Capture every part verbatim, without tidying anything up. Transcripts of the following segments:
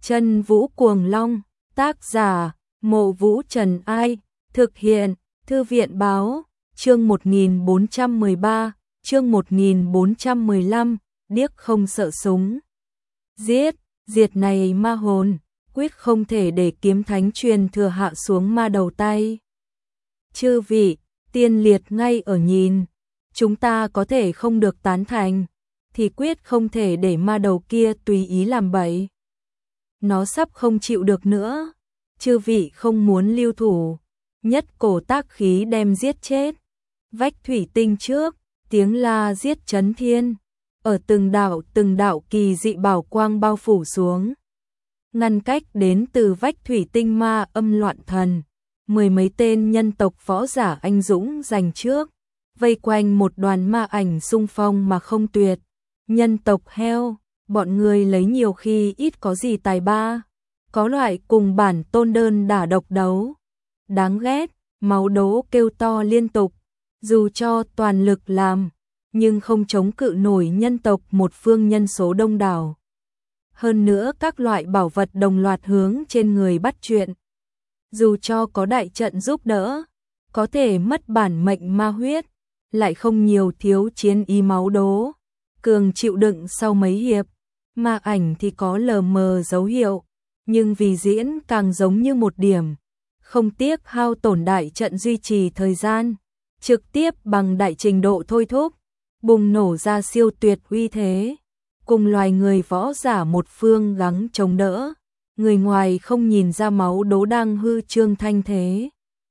Chân Vũ Cuồng Long, tác giả, Mộ Vũ Trần Ai, thực hiện, Thư viện Báo, chương một nghìn bốn trăm mười ba, chương một nghìn bốn trăm mười lăm, điếc không sợ súng. Giết, diệt này ma hồn, quyết không thể để kiếm thánh truyền thừa hạ xuống ma đầu tay. Chư vị, tiên liệt ngay ở nhìn, chúng ta có thể không được tán thành, thì quyết không thể để ma đầu kia tùy ý làm bậy. Nó sắp không chịu được nữa, chư vị không muốn lưu thủ, nhất cổ tác khí đem giết chết. Vách thủy tinh trước, tiếng la giết chấn thiên, ở từng đạo từng đạo kỳ dị bảo quang bao phủ xuống. Ngăn cách đến từ vách thủy tinh ma âm loạn thần, mười mấy tên nhân tộc võ giả anh dũng giành trước, vây quanh một đoàn ma ảnh xung phong mà không tuyệt. Nhân tộc heo, bọn người lấy nhiều khi ít có gì tài ba, có loại cùng bản tôn đơn đả độc đấu. Đáng ghét, máu đố kêu to liên tục, dù cho toàn lực làm, nhưng không chống cự nổi nhân tộc một phương nhân số đông đảo. Hơn nữa các loại bảo vật đồng loạt hướng trên người bắt chuyện. Dù cho có đại trận giúp đỡ, có thể mất bản mệnh ma huyết, lại không nhiều thiếu chiến ý máu đố. Cường chịu đựng sau mấy hiệp, ma ảnh thì có lờ mờ dấu hiệu, nhưng vì diễn càng giống như một điểm, không tiếc hao tổn đại trận duy trì thời gian, trực tiếp bằng đại trình độ thôi thúc, bùng nổ ra siêu tuyệt uy thế. Cùng loài người võ giả một phương gắng chống đỡ, người ngoài không nhìn ra máu đố đang hư trương thanh thế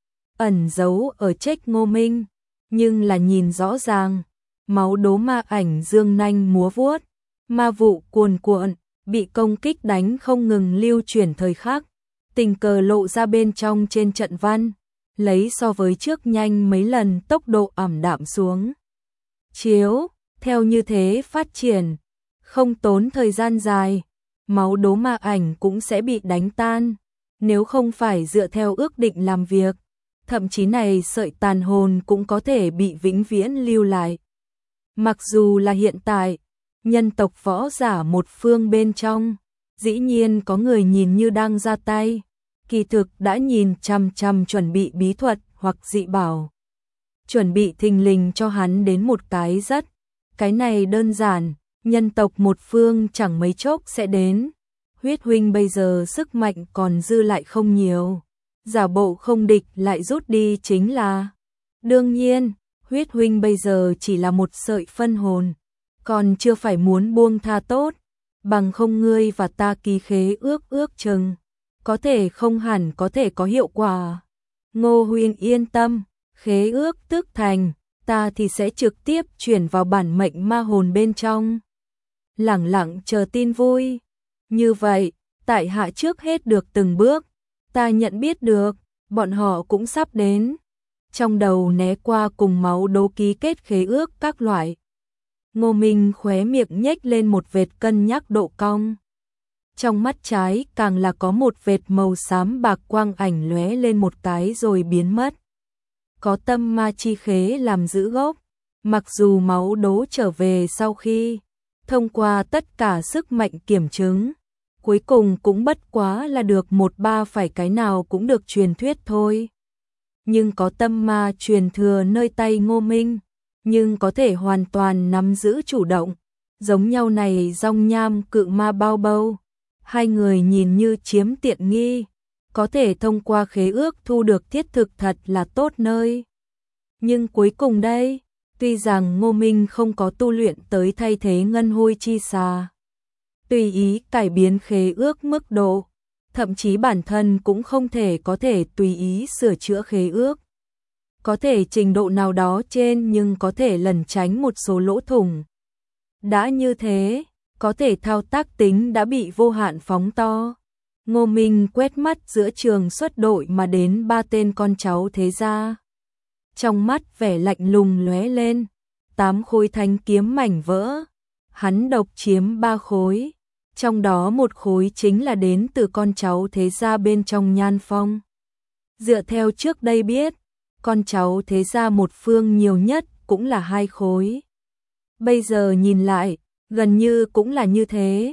ẩn giấu ở trách Ngô Minh, nhưng là nhìn rõ ràng. Máu đố ma ảnh dương nanh múa vuốt, ma vụ cuồn cuộn, bị công kích đánh không ngừng lưu chuyển thời khắc, tình cờ lộ ra bên trong trên trận văn, lấy so với trước nhanh mấy lần tốc độ ảm đạm xuống. Chiếu, theo như thế phát triển, không tốn thời gian dài, máu đố ma ảnh cũng sẽ bị đánh tan, nếu không phải dựa theo ước định làm việc, thậm chí này sợi tàn hồn cũng có thể bị vĩnh viễn lưu lại. Mặc dù là hiện tại, nhân tộc võ giả một phương bên trong, dĩ nhiên có người nhìn như đang ra tay, kỳ thực đã nhìn chằm chằm chuẩn bị bí thuật hoặc dị bảo. Chuẩn bị thình lình cho hắn đến một cái rất, cái này đơn giản, nhân tộc một phương chẳng mấy chốc sẽ đến. Huyết huynh bây giờ sức mạnh còn dư lại không nhiều, giả bộ không địch lại rút đi chính là. Đương nhiên, huyết huynh bây giờ chỉ là một sợi phân hồn, còn chưa phải muốn buông tha tốt, bằng không ngươi và ta ký khế ước ước chừng, có thể không hẳn có thể có hiệu quả. Ngô huynh yên tâm, khế ước tức thành, ta thì sẽ trực tiếp chuyển vào bản mệnh ma hồn bên trong. Lẳng lặng chờ tin vui. Như vậy, tại hạ trước hết được từng bước, ta nhận biết được, bọn họ cũng sắp đến. Trong đầu né qua cùng máu đố ký kết khế ước các loại. Ngô Minh khóe miệng nhếch lên một vệt cân nhắc độ cong. Trong mắt trái càng là có một vệt màu xám bạc quang ảnh lóe lên một cái rồi biến mất. Có tâm ma chi khế làm giữ gốc, mặc dù máu đố trở về sau khi thông qua tất cả sức mạnh kiểm chứng, cuối cùng cũng bất quá là được một ba phải cái nào cũng được truyền thuyết thôi. Nhưng có tâm ma truyền thừa nơi tay Ngô Minh, nhưng có thể hoàn toàn nắm giữ chủ động, giống nhau này dòng nham cự ma bao bâu, hai người nhìn như chiếm tiện nghi, có thể thông qua khế ước thu được thiết thực thật là tốt nơi. Nhưng cuối cùng đây, tuy rằng Ngô Minh không có tu luyện tới thay thế ngân hôi chi xà, tùy ý cải biến khế ước mức độ, thậm chí bản thân cũng không thể có thể tùy ý sửa chữa khế ước. Có thể trình độ nào đó trên nhưng có thể lẩn tránh một số lỗ thủng. Đã như thế, có thể thao tác tính đã bị vô hạn phóng to. Ngô Minh quét mắt giữa trường xuất đội mà đến ba tên con cháu thế gia. Trong mắt vẻ lạnh lùng lóe lên, tám khối thánh kiếm mảnh vỡ. Hắn độc chiếm ba khối. Trong đó một khối chính là đến từ con cháu thế gia bên trong Nhan Phong. Dựa theo trước đây biết, con cháu thế gia một phương nhiều nhất cũng là hai khối. Bây giờ nhìn lại, gần như cũng là như thế.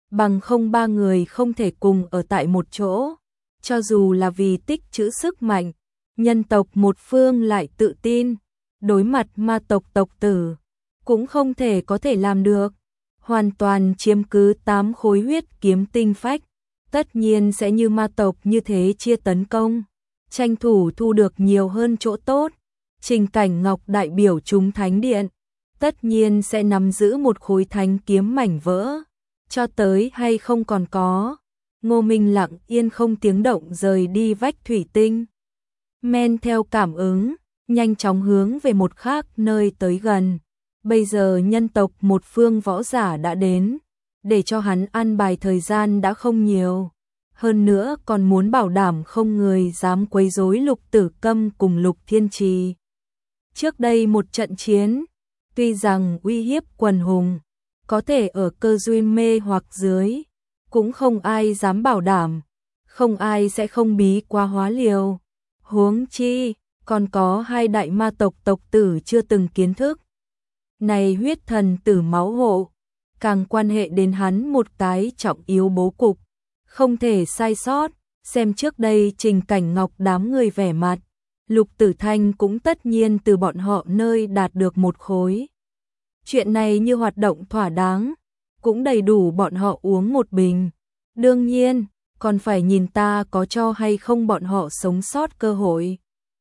bằng không ba người không thể cùng ở tại một chỗ. Cho dù là vì tích trữ sức mạnh, nhân tộc một phương lại tự tin, đối mặt ma tộc tộc tử, cũng không thể có thể làm được. Hoàn toàn chiếm cứ tám khối huyết kiếm tinh phách, tất nhiên sẽ như ma tộc như thế chia tấn công, tranh thủ thu được nhiều hơn chỗ tốt. Trình Cảnh Ngọc đại biểu chúng thánh điện, tất nhiên sẽ nắm giữ một khối thánh kiếm mảnh vỡ, cho tới hay không còn có. Ngô Minh lặng yên không tiếng động rời đi vách thủy tinh, men theo cảm ứng, nhanh chóng hướng về một khác nơi tới gần. Bây giờ nhân tộc một phương võ giả đã đến, để cho hắn ăn bài thời gian đã không nhiều. Hơn nữa còn muốn bảo đảm không người dám quấy rối Lục Tử Câm cùng Lục Thiên Trì. Trước đây một trận chiến, tuy rằng uy hiếp quần hùng, có thể ở cơ duyên mê hoặc dưới, cũng không ai dám bảo đảm, không ai sẽ không bí quá hóa liều. Huống chi, còn có hai đại ma tộc tộc tử chưa từng kiến thức. Này huyết thần tử máu hộ, càng quan hệ đến hắn một cái trọng yếu bố cục, không thể sai sót. Xem trước đây Trình Cảnh Ngọc đám người vẻ mặt, Lục Tử Thanh cũng tất nhiên từ bọn họ nơi đạt được một khối. Chuyện này như hoạt động thỏa đáng, cũng đầy đủ bọn họ uống một bình. Đương nhiên, còn phải nhìn ta có cho hay không bọn họ sống sót cơ hội.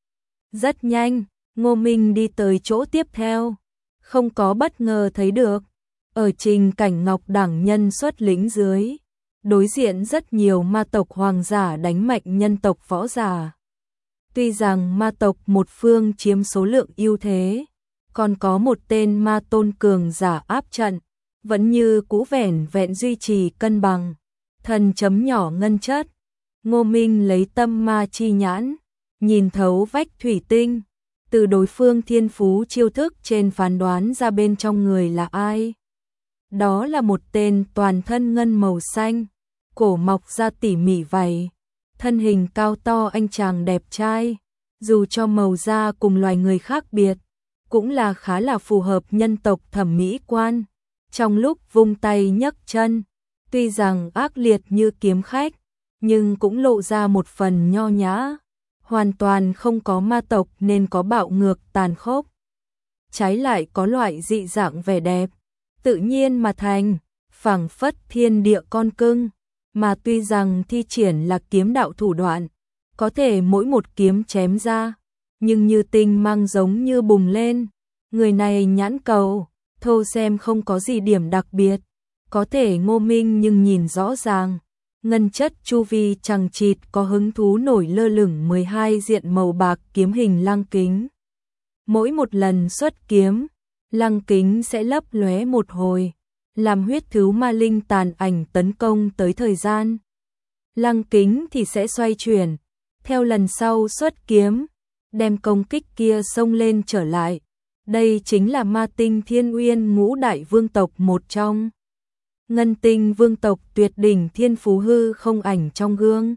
Rất nhanh, Ngô Minh đi tới chỗ tiếp theo, không có bất ngờ thấy được. Ở Trình Cảnh Ngọc đẳng nhân xuất lĩnh dưới, đối diện rất nhiều ma tộc hoàng giả đánh mạnh nhân tộc võ giả. Tuy rằng ma tộc một phương chiếm số lượng ưu thế, còn có một tên ma tôn cường giả áp trận, vẫn như cũ vẻn vẹn duy trì cân bằng. Thần chấm nhỏ ngân chất, Ngô Minh lấy tâm ma chi nhãn, nhìn thấu vách thủy tinh, từ đối phương thiên phú chiêu thức trên phán đoán ra bên trong người là ai. Đó là một tên toàn thân ngân màu xanh, cổ mọc ra tỉ mỉ vảy, thân hình cao to anh chàng đẹp trai, dù cho màu da cùng loài người khác biệt, cũng là khá là phù hợp nhân tộc thẩm mỹ quan. Trong lúc vung tay nhấc chân, tuy rằng ác liệt như kiếm khách, nhưng cũng lộ ra một phần nho nhã, hoàn toàn không có ma tộc nên có bạo ngược tàn khốc. Trái lại có loại dị dạng vẻ đẹp, tự nhiên mà thành, phảng phất thiên địa con cưng, mà tuy rằng thi triển là kiếm đạo thủ đoạn, có thể mỗi một kiếm chém ra, nhưng như tinh mang giống như bùng lên. Người này nhãn cầu, thô xem không có gì điểm đặc biệt, có thể Ngô Minh nhưng nhìn rõ ràng, ngân chất chu vi chằng chịt có hứng thú nổi lơ lửng mười hai diện màu bạc kiếm hình lăng kính. Mỗi một lần xuất kiếm, lăng kính sẽ lấp lóe một hồi, làm huyết thứ ma linh tàn ảnh tấn công tới thời gian. Lăng kính thì sẽ xoay chuyển, theo lần sau xuất kiếm, đem công kích kia xông lên trở lại. Đây chính là ma tinh thiên uyên ngũ đại vương tộc một trong. Ngân tinh vương tộc tuyệt đỉnh thiên phú hư không ảnh trong gương.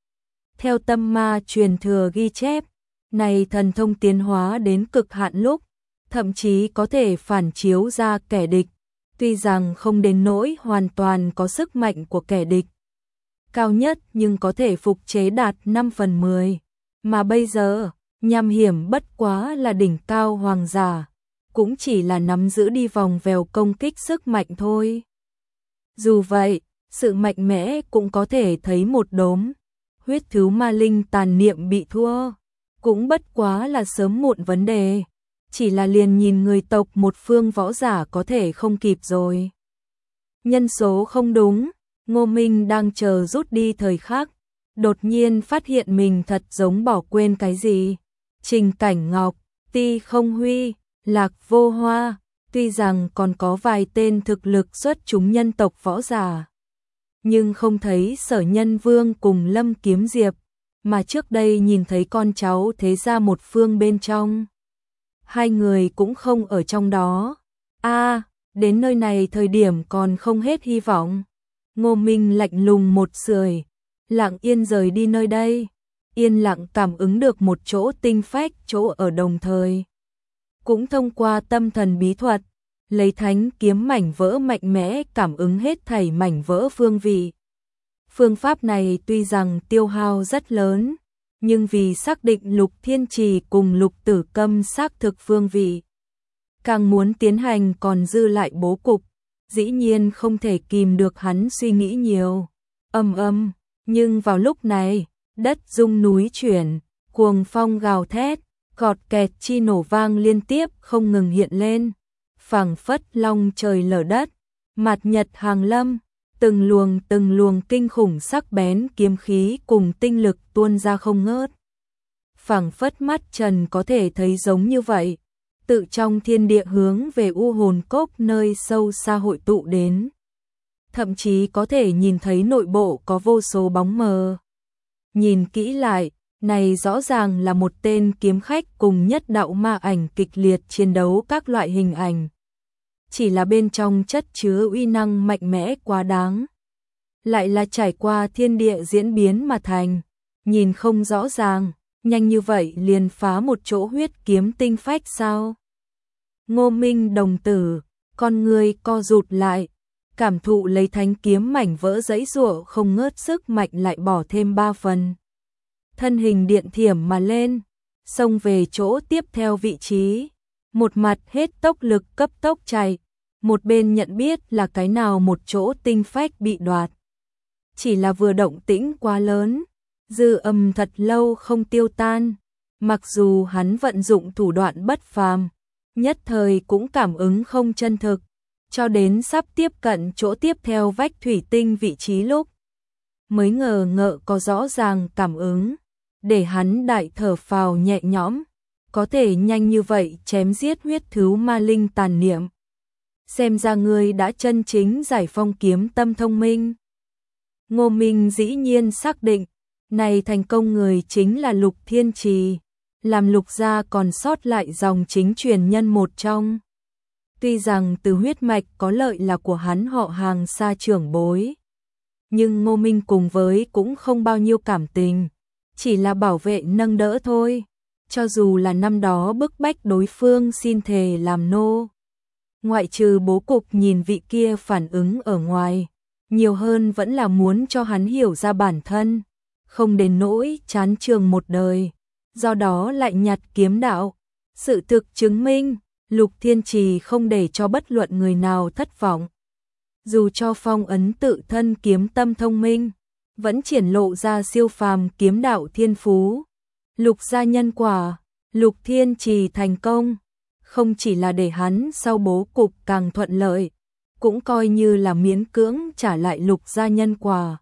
Theo tâm ma truyền thừa ghi chép, này thần thông tiến hóa đến cực hạn lúc, thậm chí có thể phản chiếu ra kẻ địch, tuy rằng không đến nỗi hoàn toàn có sức mạnh của kẻ địch. Cao nhất nhưng có thể phục chế đạt năm phần mười, mà bây giờ, nham hiểm bất quá là đỉnh cao hoàng giả, cũng chỉ là nắm giữ đi vòng vèo công kích sức mạnh thôi. Dù vậy, sự mạnh mẽ cũng có thể thấy một đốm, huyết thứ ma linh tàn niệm bị thua, cũng bất quá là sớm muộn vấn đề, chỉ là liền nhìn người tộc một phương võ giả có thể không kịp rồi. Nhân số không đúng, Ngô Minh đang chờ rút đi thời khắc, đột nhiên phát hiện mình thật giống bỏ quên cái gì. Trình Cảnh Ngọc, Ti Không Huy, Lạc Vô Hoa, tuy rằng còn có vài tên thực lực xuất chúng nhân tộc võ giả, nhưng không thấy Sở Nhân Vương cùng Lâm Kiếm Diệp, mà trước đây nhìn thấy con cháu thế gia một phương bên trong. Hai người cũng không ở trong đó. A, à, đến nơi này thời điểm còn không hết hy vọng. Ngô Minh lạnh lùng một sưởi, lặng yên rời đi nơi đây, yên lặng cảm ứng được một chỗ tinh phách chỗ ở đồng thời. Cũng thông qua tâm thần bí thuật, lấy thánh kiếm mảnh vỡ mạnh mẽ cảm ứng hết thảy mảnh vỡ phương vị. Phương pháp này tuy rằng tiêu hao rất lớn, nhưng vì xác định Lục Thiên Trì cùng Lục Tử Câm xác thực phương vị, càng muốn tiến hành còn dư lại bố cục, dĩ nhiên không thể kìm được hắn suy nghĩ nhiều. Âm âm, nhưng vào lúc này, đất rung núi chuyển, cuồng phong gào thét, cọt kẹt chi nổ vang liên tiếp không ngừng hiện lên, phảng phất long trời lở đất, mặt nhật hàng lâm, từng luồng từng luồng kinh khủng sắc bén kiếm khí cùng tinh lực tuôn ra không ngớt. Phảng phất mắt Trần có thể thấy giống như vậy, tự trong thiên địa hướng về u hồn cốc nơi sâu xa hội tụ đến. Thậm chí có thể nhìn thấy nội bộ có vô số bóng mờ. Nhìn kỹ lại, này rõ ràng là một tên kiếm khách cùng nhất đạo ma ảnh kịch liệt chiến đấu các loại hình ảnh. Chỉ là bên trong chất chứa uy năng mạnh mẽ quá đáng. Lại là trải qua thiên địa diễn biến mà thành, nhìn không rõ ràng, nhanh như vậy liền phá một chỗ huyết kiếm tinh phách sao? Ngô Minh đồng tử, con người co rụt lại, cảm thụ lấy thánh kiếm mảnh vỡ giãy giụa không ngớt sức mạnh lại bỏ thêm ba phần. Thân hình điện thiểm mà lên, xông về chỗ tiếp theo vị trí, một mặt hết tốc lực cấp tốc chạy, một bên nhận biết là cái nào một chỗ tinh phách bị đoạt. Chỉ là vừa động tĩnh quá lớn, dư âm thật lâu không tiêu tan, mặc dù hắn vận dụng thủ đoạn bất phàm, nhất thời cũng cảm ứng không chân thực, cho đến sắp tiếp cận chỗ tiếp theo vách thủy tinh vị trí lúc, mới ngờ ngợ có rõ ràng cảm ứng, để hắn đại thở phào nhẹ nhõm, có thể nhanh như vậy chém giết huyết thứ ma linh tàn niệm. Xem ra ngươi đã chân chính giải phong kiếm tâm thông minh. Ngô Minh dĩ nhiên xác định, này thành công người chính là Lục Thiên Trì, làm Lục gia còn sót lại dòng chính truyền nhân một trong. Tuy rằng từ huyết mạch có lợi là của hắn họ hàng xa trưởng bối, nhưng Ngô Minh cùng với cũng không bao nhiêu cảm tình, chỉ là bảo vệ nâng đỡ thôi, cho dù là năm đó bức bách đối phương xin thề làm nô. Ngoại trừ bố cục nhìn vị kia phản ứng ở ngoài, nhiều hơn vẫn là muốn cho hắn hiểu ra bản thân, không đến nỗi chán trường một đời, do đó lại nhặt kiếm đạo. Sự thực chứng minh, Lục Thiên Trì không để cho bất luận người nào thất vọng. Dù cho phong ấn tự thân kiếm tâm thông minh, vẫn triển lộ ra siêu phàm kiếm đạo thiên phú. Lục gia nhân quả, Lục Thiên Trì thành công, không chỉ là để hắn sau bố cục càng thuận lợi, cũng coi như là miễn cưỡng trả lại Lục gia nhân quả.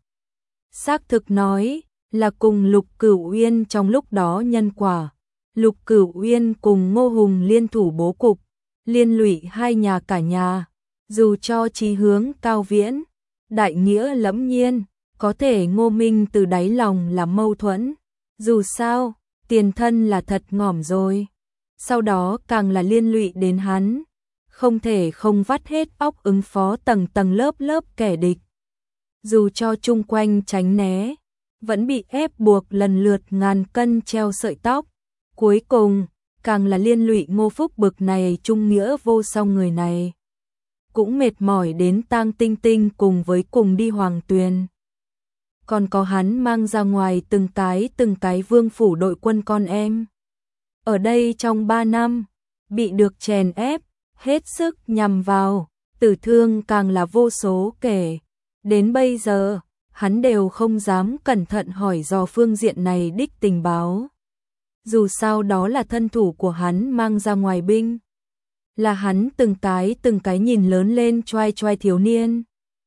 Xác thực nói, là cùng Lục Cửu Uyên trong lúc đó nhân quả. Lục Cửu Uyên cùng Ngô Hùng liên thủ bố cục, liên lụy hai nhà cả nhà, dù cho chí hướng cao viễn, đại nghĩa lẫm nhiên, có thể Ngô Minh từ đáy lòng là mâu thuẫn, dù sao, tiền thân là thật ngỏm rồi, sau đó càng là liên lụy đến hắn, không thể không vắt hết óc ứng phó tầng tầng lớp lớp kẻ địch. Dù cho chung quanh tránh né, vẫn bị ép buộc lần lượt ngàn cân treo sợi tóc, cuối cùng, càng là liên lụy Ngô Phúc bực này trung nghĩa vô song người này. Cũng mệt mỏi đến tang tinh tinh cùng với cùng đi hoàng tuyền. Còn có hắn mang ra ngoài từng cái từng cái vương phủ đội quân con em. Ở đây trong ba năm, bị được chèn ép, hết sức nhằm vào, tử thương càng là vô số kể. Đến bây giờ, hắn đều không dám cẩn thận hỏi dò phương diện này đích tình báo. Dù sao đó là thân thủ của hắn mang ra ngoài binh. Là hắn từng cái từng cái nhìn lớn lên choai choai thiếu niên.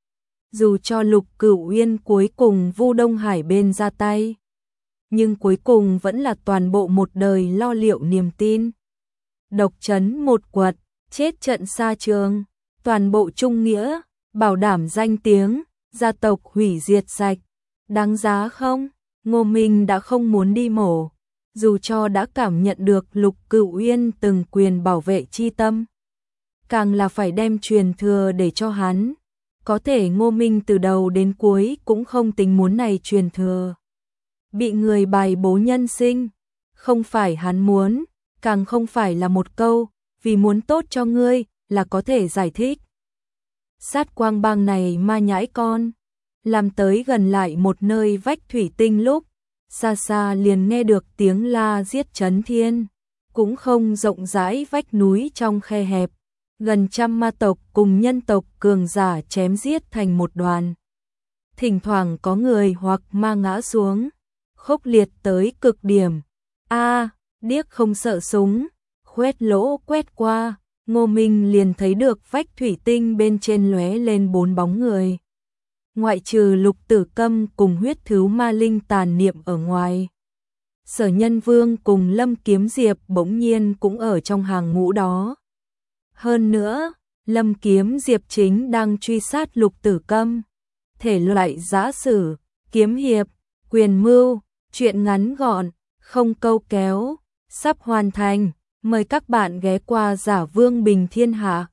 Dù cho Lục Cửu Uyên cuối cùng Vu Đông Hải bên ra tay, nhưng cuối cùng vẫn là toàn bộ một đời lo liệu niềm tin. Độc trấn một quật, chết trận xa trường, toàn bộ trung nghĩa, bảo đảm danh tiếng, gia tộc hủy diệt sạch. Đáng giá không? Ngô Minh đã không muốn đi mổ, dù cho đã cảm nhận được Lục Cửu Uyên từng quyền bảo vệ chi tâm. Càng là phải đem truyền thừa để cho hắn. Có thể Ngô Minh từ đầu đến cuối cũng không tính muốn này truyền thừa. Bị người bài bố nhân sinh, không phải hắn muốn, càng không phải là một câu, vì muốn tốt cho ngươi, là có thể giải thích. Sát quang bang này ma nhãi con, làm tới gần lại một nơi vách thủy tinh lúc, xa xa liền nghe được tiếng la giết chấn thiên, cũng không rộng rãi vách núi trong khe hẹp, gần trăm ma tộc cùng nhân tộc cường giả chém giết thành một đoàn. Thỉnh thoảng có người hoặc ma ngã xuống, khốc liệt tới cực điểm. A, điếc không sợ súng, khoét lỗ quét qua, Ngô Minh liền thấy được vách thủy tinh bên trên lóe lên bốn bóng người. Ngoại trừ Lục Tử Câm cùng huyết thứ ma linh tàn niệm ở ngoài. Sở Nhân Vương cùng Lâm Kiếm Diệp bỗng nhiên cũng ở trong hàng ngũ đó. Hơn nữa, Lâm Kiếm Diệp chính đang truy sát Lục Tử Câm. Thể loại giã sử, kiếm hiệp, quyền mưu, truyện ngắn gọn, không câu kéo, sắp hoàn thành. Mời các bạn ghé qua Giả Vương Bình Thiên Hạ.